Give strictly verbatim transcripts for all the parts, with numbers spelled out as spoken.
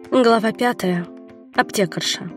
Глава пятая. Аптекарша.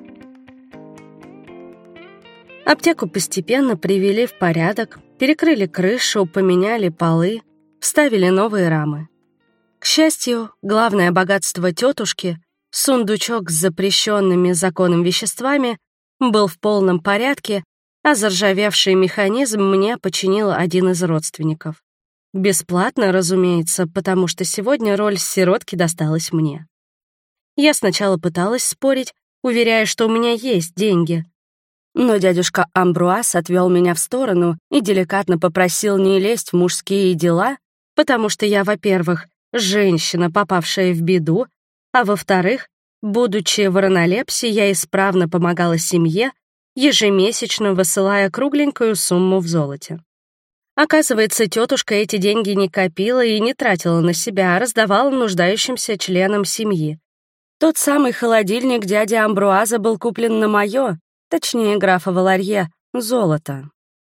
Аптеку постепенно привели в порядок, перекрыли крышу, поменяли полы, вставили новые рамы. К счастью, главное богатство тетушки, сундучок с запрещенными законом веществами, был в полном порядке, а заржавевший механизм мне починил один из родственников. Бесплатно, разумеется, потому что сегодня роль сиротки досталась мне. Я сначала пыталась спорить, уверяя, что у меня есть деньги. Но дядюшка Амбруаз отвел меня в сторону и деликатно попросил не лезть в мужские дела, потому что я, во-первых, женщина, попавшая в беду, а во-вторых, будучи в ранолепсе, я исправно помогала семье, ежемесячно высылая кругленькую сумму в золоте. Оказывается, тетушка эти деньги не копила и не тратила на себя, а раздавала нуждающимся членам семьи. Тот самый холодильник дяди Амбруаза был куплен на моё, точнее, графа Валарье, золото.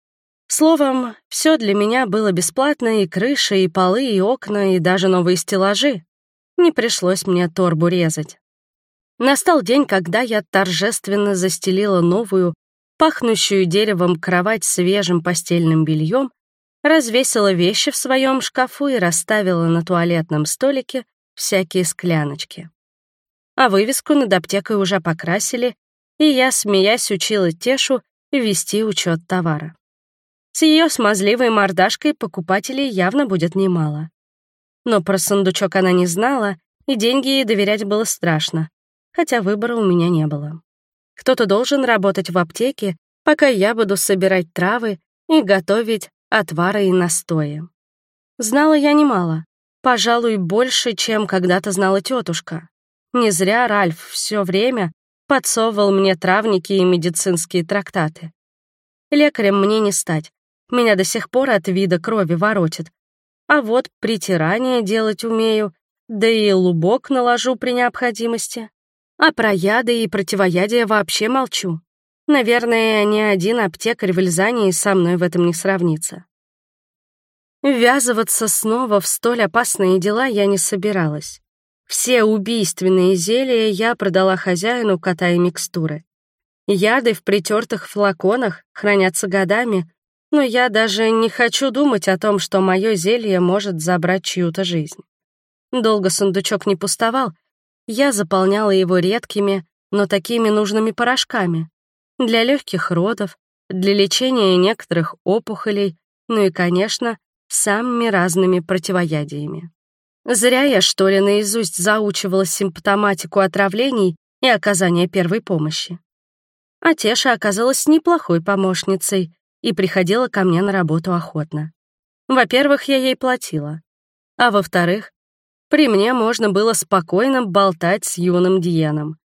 Словом, все для меня было бесплатно, и крыша, и полы, и окна, и даже новые стеллажи. Не пришлось мне торбу резать. Настал день, когда я торжественно застелила новую, пахнущую деревом кровать свежим постельным бельем, развесила вещи в своем шкафу и расставила на туалетном столике всякие скляночки. А вывеску над аптекой уже покрасили, и я, смеясь, учила Тешу вести учет товара. С ее смазливой мордашкой покупателей явно будет немало. Но про сундучок она не знала, и деньги ей доверять было страшно, хотя выбора у меня не было. Кто-то должен работать в аптеке, пока я буду собирать травы и готовить отвары и настои. Знала я немало, пожалуй, больше, чем когда-то знала тетушка. Не зря Ральф все время подсовывал мне травники и медицинские трактаты. Лекарем мне не стать, меня до сих пор от вида крови воротит. А вот притирание делать умею, да и лубок наложу при необходимости. А про яды и противоядия вообще молчу. Наверное, ни один аптекарь в Эльзании со мной в этом не сравнится. Ввязываться снова в столь опасные дела я не собиралась. Все убийственные зелья я продала хозяину, катая микстуры. Яды в притертых флаконах хранятся годами, но я даже не хочу думать о том, что мое зелье может забрать чью-то жизнь. Долго сундучок не пустовал, я заполняла его редкими, но такими нужными порошками. Для легких родов, для лечения некоторых опухолей, ну и, конечно, самыми разными противоядиями. Зря я, что ли, наизусть заучивала симптоматику отравлений и оказания первой помощи. А Теша оказалась неплохой помощницей и приходила ко мне на работу охотно. Во-первых, я ей платила. А во-вторых, при мне можно было спокойно болтать с юным Диеном.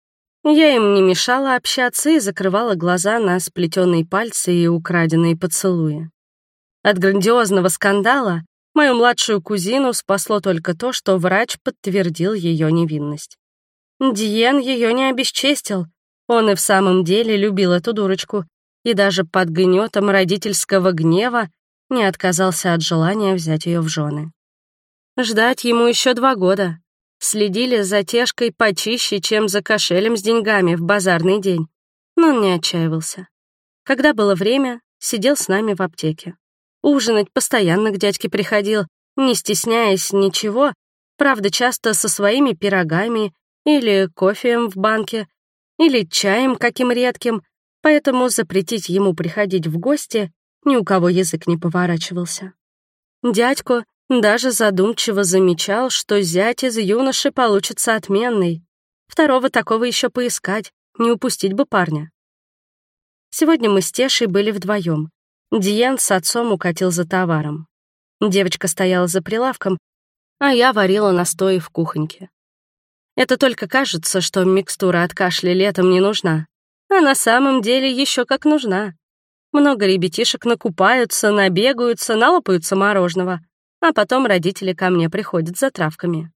Я им не мешала общаться и закрывала глаза на сплетенные пальцы и украденные поцелуи. От грандиозного скандала мою младшую кузину спасло только то, что врач подтвердил ее невинность. Диен ее не обесчестил, он и в самом деле любил эту дурочку, и даже под гнетом родительского гнева не отказался от желания взять ее в жены. Ждать ему еще два года. Следили за Тешкой почище, чем за кошелем с деньгами в базарный день, но он не отчаивался. Когда было время, сидел с нами в аптеке. Ужинать постоянно к дядьке приходил, не стесняясь ничего, правда, часто со своими пирогами или кофеем в банке, или чаем каким редким, поэтому запретить ему приходить в гости ни у кого язык не поворачивался. Дядько даже задумчиво замечал, что зять из юноши получится отменный. Второго такого еще поискать, не упустить бы парня. Сегодня мы с Тешей были вдвоем. Диен с отцом укатил за товаром. Девочка стояла за прилавком, а я варила настои в кухоньке. Это только кажется, что микстура от кашля летом не нужна, а на самом деле еще как нужна. Много ребятишек накупаются, набегаются, налопаются мороженого, а потом родители ко мне приходят за травками.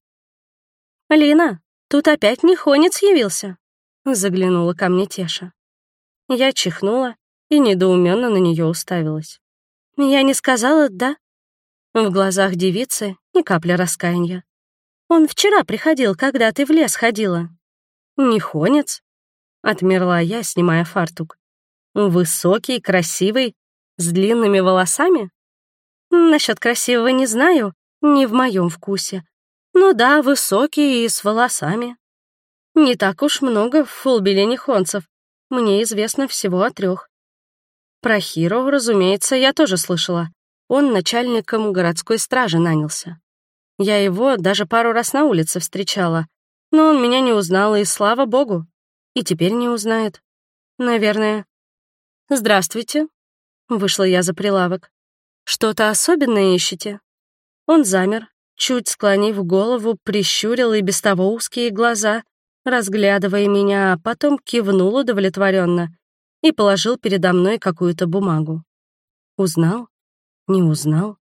«Лина, тут опять нехонец явился», — заглянула ко мне Теша. Я чихнула и недоуменно на нее уставилась. «Я не сказала, да?» В глазах девицы ни капли раскаяния. Он вчера приходил, когда ты в лес ходила». «Нихонец?» — отмерла я, снимая фартук. «Высокий, красивый, с длинными волосами?» «Насчет красивого не знаю, не в моем вкусе. Ну да, высокий и с волосами. Не так уж много в Фулбеле нихонцев. Мне известно всего о трех. Про Хиро, разумеется, я тоже слышала. Он начальником городской стражи нанялся. Я его даже пару раз на улице встречала, но он меня не узнал, и слава богу. И теперь не узнает. Наверное. «Здравствуйте», — вышла я за прилавок. «Что-то особенное ищете?» Он замер, чуть склонив голову, прищурил и без того узкие глаза, разглядывая меня, а потом кивнул удовлетворенно и положил передо мной какую-то бумагу. Узнал? Не узнал?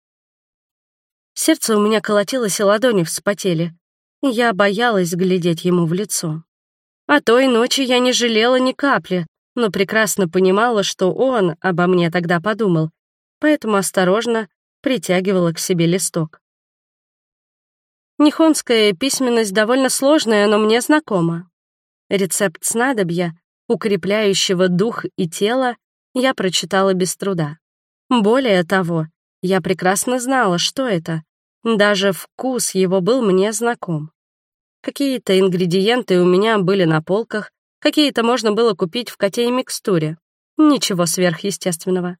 Сердце у меня колотилось, и ладони вспотели. Я боялась глядеть ему в лицо. О той ночи я не жалела ни капли, но прекрасно понимала, что он обо мне тогда подумал, поэтому осторожно притягивала к себе листок. Нихонская письменность довольно сложная, но мне знакома. Рецепт снадобья, укрепляющего дух и тело, я прочитала без труда. Более того, я прекрасно знала, что это. Даже вкус его был мне знаком. Какие-то ингредиенты у меня были на полках, какие-то можно было купить в котей микстуре. Ничего сверхъестественного.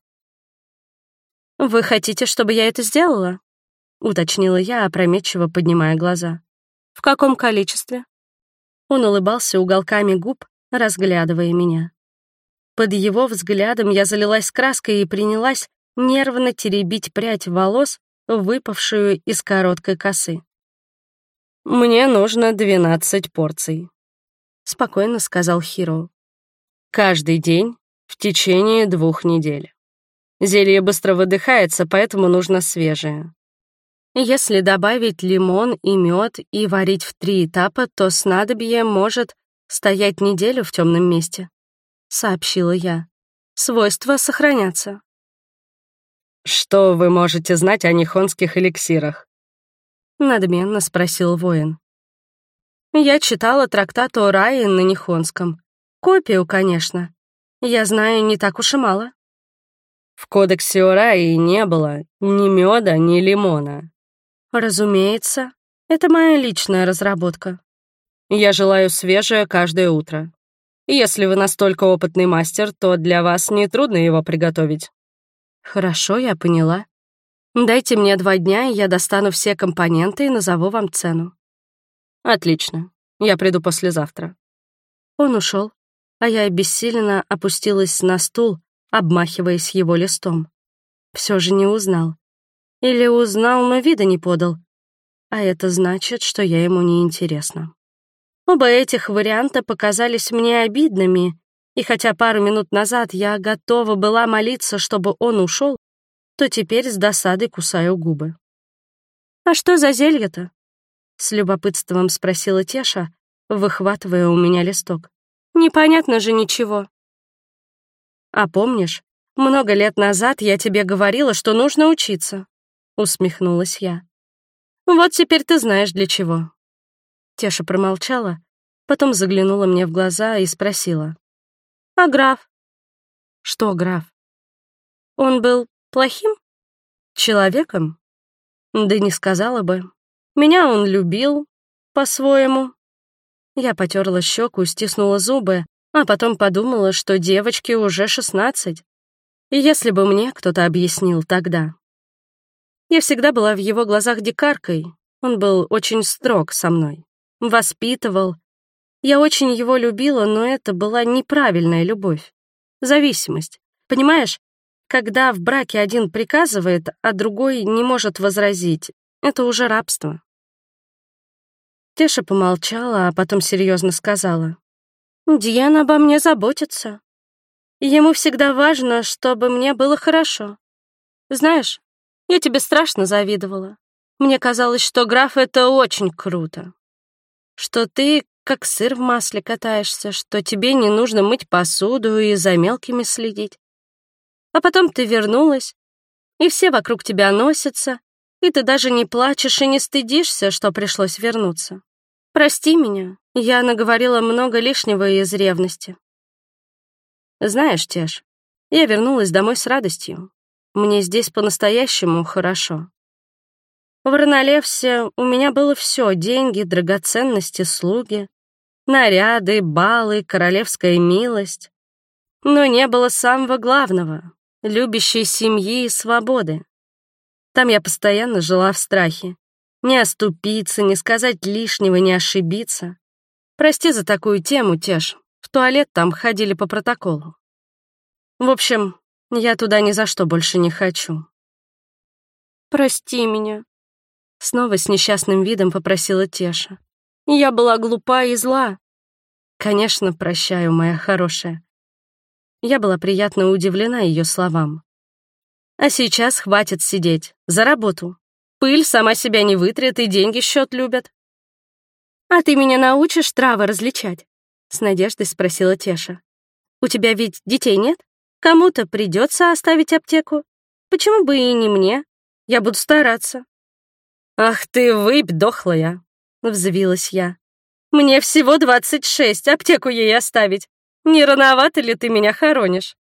«Вы хотите, чтобы я это сделала?» — уточнила я, опрометчиво поднимая глаза. «В каком количестве?» Он улыбался уголками губ, разглядывая меня. Под его взглядом я залилась краской и принялась нервно теребить прядь волос, выпавшую из короткой косы. «Мне нужно двенадцать порций», — спокойно сказал Хиро. «Каждый день в течение двух недель. Зелье быстро выдыхается, поэтому нужно свежее. Если добавить лимон и мед и варить в три этапа, то снадобье может стоять неделю в темном месте», — сообщила я. «Свойства сохранятся». «Что вы можете знать о нихонских эликсирах?» — надменно спросил воин. «Я читала трактат о Рае на нихонском. Копию, конечно. Я знаю не так уж и мало». «В кодексе о Рае не было ни меда, ни лимона». «Разумеется, это моя личная разработка. Я желаю свежее каждое утро. Если вы настолько опытный мастер, то для вас нетрудно его приготовить». «Хорошо, я поняла. Дайте мне два дня, и я достану все компоненты и назову вам цену». «Отлично. Я приду послезавтра». Он ушел, а я обессиленно опустилась на стул, обмахиваясь его листом. Все же не узнал. Или узнал, но вида не подал. А это значит, что я ему не интересна. Оба этих варианта показались мне обидными, и хотя пару минут назад я готова была молиться, чтобы он ушел, то теперь с досадой кусаю губы. «А что за зелье-то?» — с любопытством спросила Теша, выхватывая у меня листок. «Непонятно же ничего». «А помнишь, много лет назад я тебе говорила, что нужно учиться?» — усмехнулась я. «Вот теперь ты знаешь, для чего». Теша промолчала, потом заглянула мне в глаза и спросила. «А граф?» «Что граф?» «Он был плохим? Человеком?» «Да не сказала бы. Меня он любил, по-своему». Я потерла щеку, стиснула зубы, а потом подумала, что девочке уже шестнадцать. Если бы мне кто-то объяснил тогда. Я всегда была в его глазах дикаркой. Он был очень строг со мной. Воспитывал. Я очень его любила, но это была неправильная любовь. Зависимость. Понимаешь, когда в браке один приказывает, а другой не может возразить, это уже рабство. Теша помолчала, а потом серьезно сказала. «Диан обо мне заботится. Ему всегда важно, чтобы мне было хорошо. Знаешь, я тебе страшно завидовала. Мне казалось, что граф — это очень круто. Что ты как сыр в масле катаешься, что тебе не нужно мыть посуду и за мелкими следить. А потом ты вернулась, и все вокруг тебя носятся, И ты даже не плачешь и не стыдишься, что пришлось вернуться. Прости меня, я наговорила много лишнего из ревности. Знаешь, Теш, я вернулась домой с радостью. Мне здесь по-настоящему хорошо. В Арналевсе у меня было все: деньги, драгоценности, слуги, наряды, балы, королевская милость. Но не было самого главного — любящей семьи и свободы. Там я постоянно жила в страхе. Не оступиться, не сказать лишнего, не ошибиться. Прости за такую тему, Теш. В туалет там ходили по протоколу. В общем, я туда ни за что больше не хочу. Прости меня. Снова с несчастным видом попросила Теша. Я была глупа и зла. Конечно, прощаю, моя хорошая. Я была приятно удивлена ее словам. А сейчас хватит сидеть. За работу. Пыль сама себя не вытрет и деньги счет любят. «А ты меня научишь травы различать?» — с надеждой спросила Теша. «У тебя ведь детей нет? Кому-то придется оставить аптеку. Почему бы и не мне? Я буду стараться». «Ах ты, выпь дохлая!» — взвилась я. «Мне всего двадцать шесть, аптеку ей оставить. Не рановато ли ты меня хоронишь?»